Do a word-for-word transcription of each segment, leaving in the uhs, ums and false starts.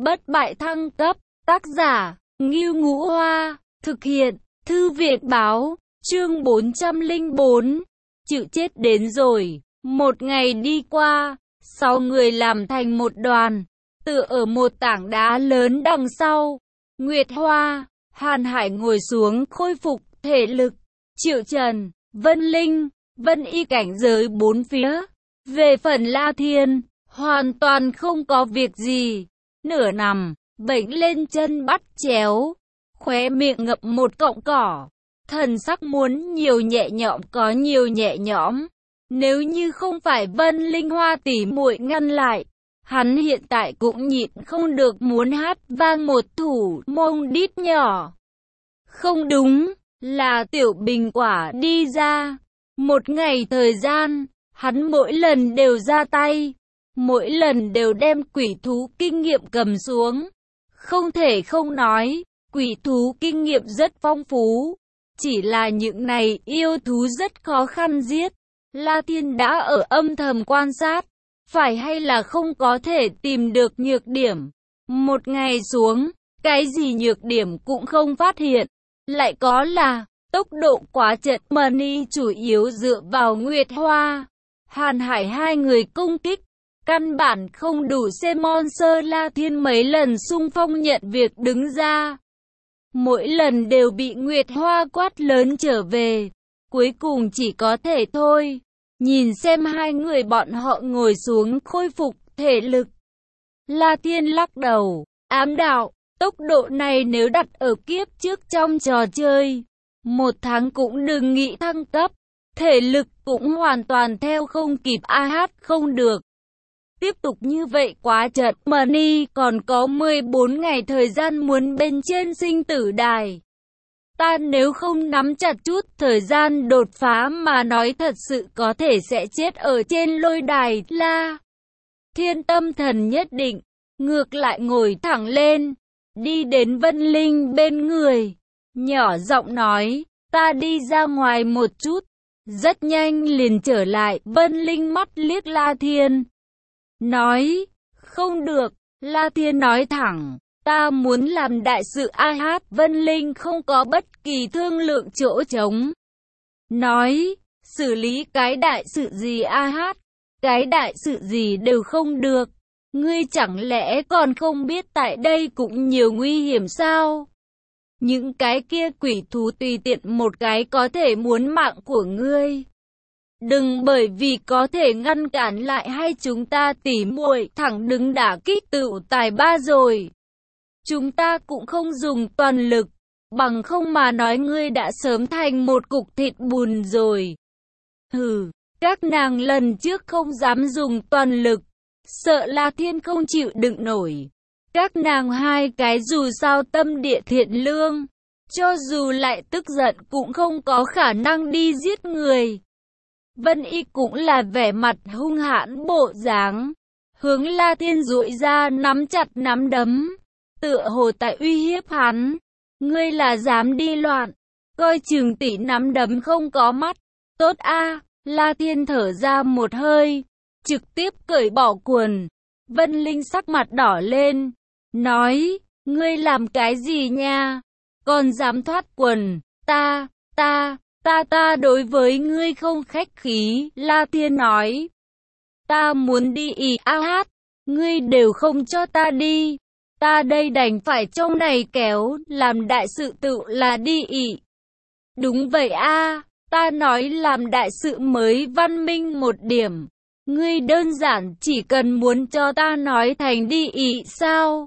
bất bại thăng cấp, tác giả, Ngưu Ngũ Hoa, thực hiện, Thư viện báo, chương bốn trăm lẻ bốn, chịu chết đến rồi. Một ngày đi qua, sáu người làm thành một đoàn, tựa ở một tảng đá lớn đằng sau. Nguyệt Hoa, Hàn Hải ngồi xuống khôi phục thể lực, Triệu Trần, Vân Linh, Vân Y cảnh giới bốn phía. Về phần La Thiên, hoàn toàn không có việc gì, nửa nằm, bệnh lên chân bắt chéo, khóe miệng ngậm một cọng cỏ, thần sắc muốn nhiều nhẹ nhõm có nhiều nhẹ nhõm. Nếu như không phải Vân Linh Hoa tỉ muội ngăn lại, hắn hiện tại cũng nhịn không được muốn hát vang một thủ mông đít nhỏ. Không đúng, là Tiểu Bình Quả đi ra. Một ngày thời gian, hắn mỗi lần đều ra tay, mỗi lần đều đem quỷ thú kinh nghiệm cầm xuống. Không thể không nói, quỷ thú kinh nghiệm rất phong phú, chỉ là những này yêu thú rất khó khăn giết. La Thiên đã ở âm thầm quan sát, phải hay là không có thể tìm được nhược điểm. Một ngày xuống, cái gì nhược điểm cũng không phát hiện, lại có là tốc độ quá chậm. Money chủ yếu dựa vào Nguyệt Hoa, Hàn Hải hai người công kích, căn bản không đủ xem monster. La Thiên mấy lần xung phong nhận việc đứng ra, mỗi lần đều bị Nguyệt Hoa quát lớn trở về, cuối cùng chỉ có thể thôi. Nhìn xem hai người bọn họ ngồi xuống khôi phục thể lực, La Thiên lắc đầu, ám đạo, tốc độ này nếu đặt ở kiếp trước trong trò chơi, một tháng cũng đừng nghĩ thăng cấp, thể lực cũng hoàn toàn theo không kịp. A hát không được, tiếp tục như vậy quá chật. Money còn có mười bốn ngày thời gian muốn bên trên sinh tử đài. Ta nếu không nắm chặt chút thời gian đột phá mà nói thật sự có thể sẽ chết ở trên lôi đài. La Thiên tâm thần nhất định, ngược lại ngồi thẳng lên, đi đến Vân Linh bên người, nhỏ giọng nói, ta đi ra ngoài một chút, rất nhanh liền trở lại. Vân Linh mắt liếc La Thiên, nói, không được. La Thiên nói thẳng, ta muốn làm đại sự. A hát Vân Linh không có bất kỳ thương lượng chỗ trống, nói, xử lý cái đại sự gì? A hát, cái đại sự gì đều không được, ngươi chẳng lẽ còn không biết tại đây cũng nhiều nguy hiểm sao? Những cái kia quỷ thú tùy tiện một cái có thể muốn mạng của ngươi. Đừng bởi vì có thể ngăn cản lại hay chúng ta tỉ muội thẳng đứng đả kích tự tài ba rồi. Chúng ta cũng không dùng toàn lực, bằng không mà nói ngươi đã sớm thành một cục thịt bùn rồi. Hừ, các nàng lần trước không dám dùng toàn lực, sợ La Thiên không chịu đựng nổi. Các nàng hai cái dù sao tâm địa thiện lương, cho dù lại tức giận cũng không có khả năng đi giết người. Vân Y cũng là vẻ mặt hung hãn bộ dáng, hướng La Thiên duỗi ra nắm chặt nắm đấm, tựa hồ tại uy hiếp hắn. Ngươi là dám đi loạn, coi chừng tỷ nắm đấm không có mắt. Tốt a. La Thiên thở ra một hơi, trực tiếp cởi bỏ quần. Vân Linh sắc mặt đỏ lên, nói, ngươi làm cái gì nha, còn dám thoát quần? Ta, ta, ta ta đối với ngươi không khách khí. La Thiên nói, ta muốn đi. Ý a hát, ngươi đều không cho ta đi, ta đây đành phải trong này kéo, làm đại sự tự là đi. Ý đúng vậy a, ta nói làm đại sự mới văn minh một điểm, ngươi đơn giản chỉ cần muốn cho ta nói thành đi. Ý sao?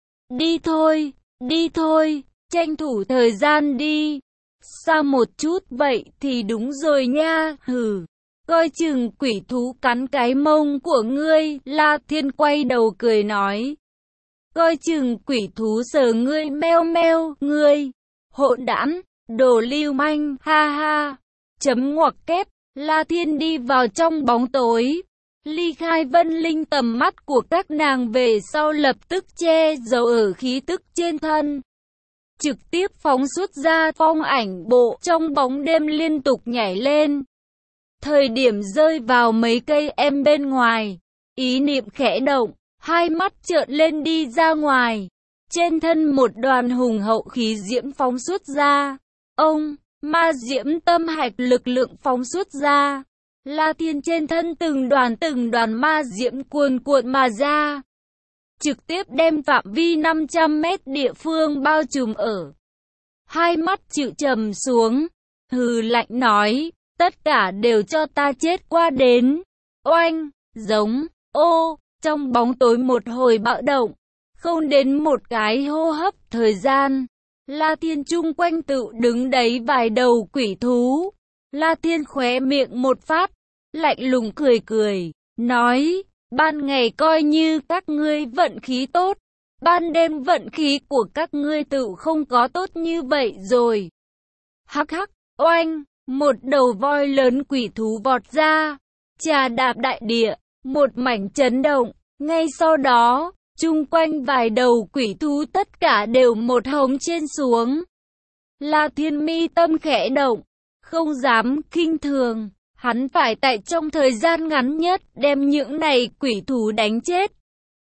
Đi thôi, đi thôi, tranh thủ thời gian đi. Xa một chút vậy thì đúng rồi nha. Hừ, coi chừng quỷ thú cắn cái mông của ngươi. La Thiên quay đầu cười nói, coi chừng quỷ thú sờ ngươi meo meo. Ngươi hỗn đản, đồ lưu manh, ha ha. Chấm ngoặc kép. La Thiên đi vào trong bóng tối, ly khai Vân Linh tầm mắt của các nàng về sau lập tức che giấu ở khí tức trên thân, trực tiếp phóng xuất ra phong ảnh bộ trong bóng đêm liên tục nhảy lên. Thời điểm rơi vào mấy cây em bên ngoài, ý niệm khẽ động, hai mắt trợn lên đi ra ngoài. Trên thân một đoàn hùng hậu khí diễm phóng xuất ra. Ông, ma diễm tâm hạch lực lượng phóng xuất ra. La Thiên trên thân từng đoàn từng đoàn ma diễm cuồn cuộn mà ra. Trực tiếp đem phạm vi năm trăm mét địa phương bao trùm ở. Hai mắt chịu trầm xuống, hừ lạnh nói, tất cả đều cho ta chết qua đến. Oanh, giống, ô, trong bóng tối một hồi bạo động, không đến một cái hô hấp thời gian. La Thiên chung quanh tự đứng đấy vài đầu quỷ thú. La Thiên khóe miệng một phát, lạnh lùng cười cười, nói, ban ngày coi như các ngươi vận khí tốt, ban đêm vận khí của các ngươi tự không có tốt như vậy rồi. Hắc hắc, oanh, một đầu voi lớn quỷ thú vọt ra, trà đạp đại địa, một mảnh chấn động, ngay sau đó, chung quanh vài đầu quỷ thú tất cả đều một hống trên xuống. La Thiên mi tâm khẽ động, không dám khinh thường, hắn phải tại trong thời gian ngắn nhất đem những này quỷ thú đánh chết.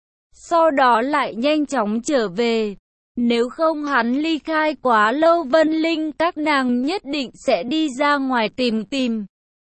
Sau đó lại nhanh chóng trở về, nếu không hắn ly khai quá lâu Vân Linh các nàng nhất định sẽ đi ra ngoài tìm tìm.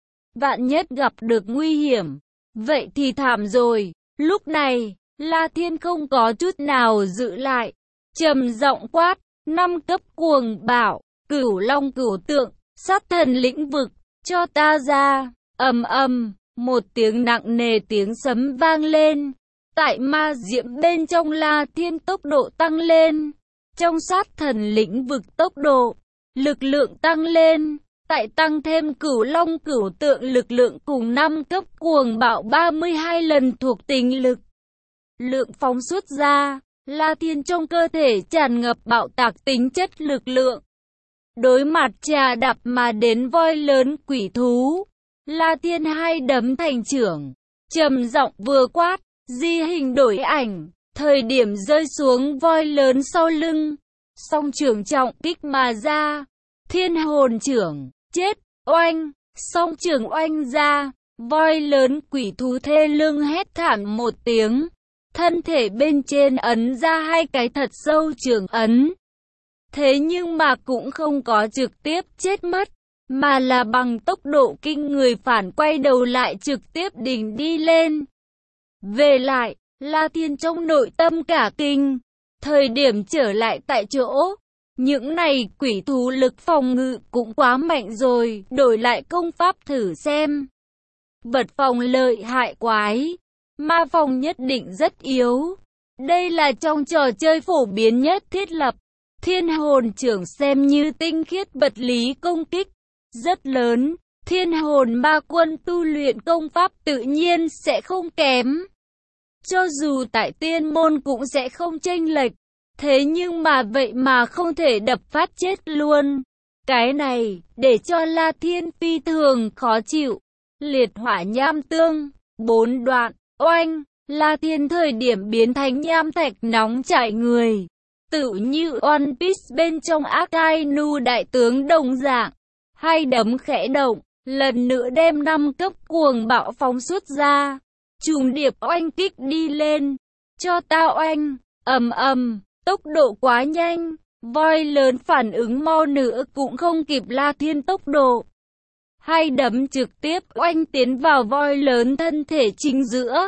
Vạn nhất gặp được nguy hiểm, vậy thì thảm rồi. Lúc này, La Thiên không có chút nào giữ lại, trầm giọng quát, năm cấp cuồng bạo, cửu long cửu tượng, sát thần lĩnh vực, cho ta ra. Ầm ầm, một tiếng nặng nề tiếng sấm vang lên. Tại ma diễm bên trong La Thiên tốc độ tăng lên, trong sát thần lĩnh vực tốc độ, lực lượng tăng lên, tại tăng thêm cửu long cửu tượng lực lượng cùng năm cấp cuồng bạo ba mươi hai lần thuộc tính lực. Lượng phóng xuất ra, La Thiên trong cơ thể tràn ngập bạo tạc tính chất lực lượng. Đối mặt trà đạp mà đến voi lớn quỷ thú, La Thiên hai đấm thành trưởng, trầm giọng vừa quát, di hình đổi ảnh, thời điểm rơi xuống voi lớn sau lưng, song trưởng trọng kích mà ra, thiên hồn trưởng, chết, oanh, song trưởng oanh ra, voi lớn quỷ thú thê lưng hét thảm một tiếng, thân thể bên trên ấn ra hai cái thật sâu trường ấn. Thế nhưng mà cũng không có trực tiếp chết mất, mà là bằng tốc độ kinh người phản quay đầu lại trực tiếp đỉnh đi lên. Về lại, La Thiên trong nội tâm cả kinh, thời điểm trở lại tại chỗ, những này quỷ thú lực phòng ngự cũng quá mạnh rồi, đổi lại công pháp thử xem. Vật phòng lợi hại quái, ma phòng nhất định rất yếu. Đây là trong trò chơi phổ biến nhất thiết lập, thiên hồn trưởng xem như tinh khiết vật lý công kích, rất lớn, thiên hồn ma quân tu luyện công pháp tự nhiên sẽ không kém. Cho dù tại tiên môn cũng sẽ không chênh lệch, thế nhưng mà vậy mà không thể đập phát chết luôn. Cái này, để cho La Thiên phi thường khó chịu. Liệt hỏa nham tương, bốn đoạn, oanh, La Thiên thời điểm biến thành nham thạch nóng chảy người. Tự như One Piece bên trong Akainu đại tướng đồng dạng, hai đấm khẽ động, lần nữa đem năm cấp cuồng bạo phóng xuất ra. Trùng điệp oanh kích đi lên, cho ta oanh, ầm ầm, tốc độ quá nhanh, voi lớn phản ứng mau nữa cũng không kịp La Thiên tốc độ. Hai đấm trực tiếp oanh tiến vào voi lớn thân thể chính giữa.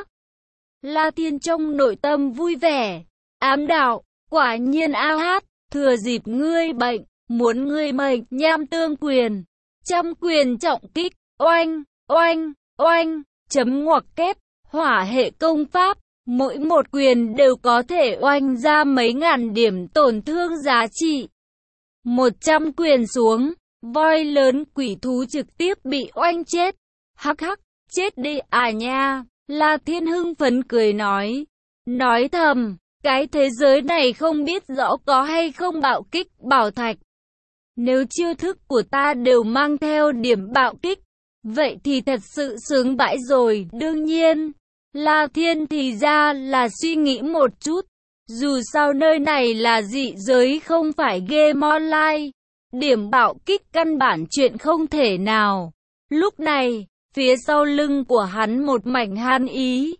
La Thiên trong nội tâm vui vẻ, ám đạo, quả nhiên a hát, thừa dịp ngươi bệnh, muốn ngươi mệnh, nham tương quyền, trăm quyền trọng kích, oanh, oanh, oanh, chấm ngoặc kép. Hỏa hệ công pháp, mỗi một quyền đều có thể oanh ra mấy ngàn điểm tổn thương giá trị. Một trăm quyền xuống, voi lớn quỷ thú trực tiếp bị oanh chết. Hắc hắc, chết đi à nha, La Thiên hưng phấn cười nói. Nói thầm, cái thế giới này không biết rõ có hay không bạo kích bảo thạch. Nếu chiêu thức của ta đều mang theo điểm bạo kích, vậy thì thật sự sướng vãi rồi. Đương nhiên, La Thiên thì ra là suy nghĩ một chút. Dù sao nơi này là dị giới không phải game online, điểm bạo kích căn bản chuyện không thể nào. Lúc này, phía sau lưng của hắn một mảnh han ý.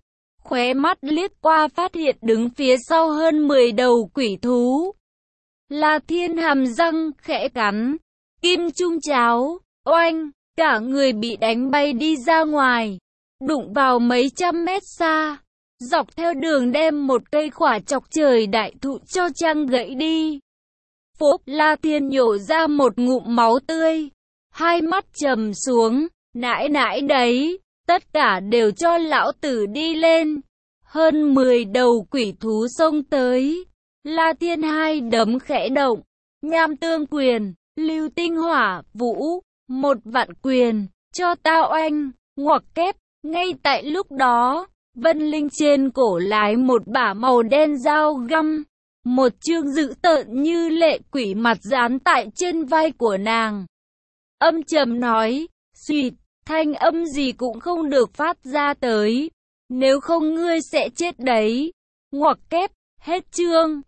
khóe mắt liếc qua phát hiện đứng phía sau hơn mười đầu quỷ thú. La Thiên hàm răng khẽ cắn, kim trung cháo, oanh, cả người bị đánh bay đi ra ngoài, đụng vào mấy trăm mét xa, dọc theo đường đem một cây khỏa chọc trời đại thụ cho chăng gãy đi. Phốp, La Thiên nhổ ra một ngụm máu tươi, hai mắt trầm xuống, nãi nãi đấy, tất cả đều cho lão tử đi lên. Hơn mười đầu quỷ thú xông tới, La Thiên hai đấm khẽ động, nham tương quyền, lưu tinh hỏa, vũ, một vạn quyền, cho tao oanh, ngoặc kép. Ngay tại lúc đó, Vân Linh trên cổ lái một bả màu đen dao găm, một chương dữ tợn như lệ quỷ mặt dán tại trên vai của nàng. Âm trầm nói, xuyệt, thanh âm gì cũng không được phát ra tới, nếu không ngươi sẽ chết đấy. Ngoặc kép, hết chương.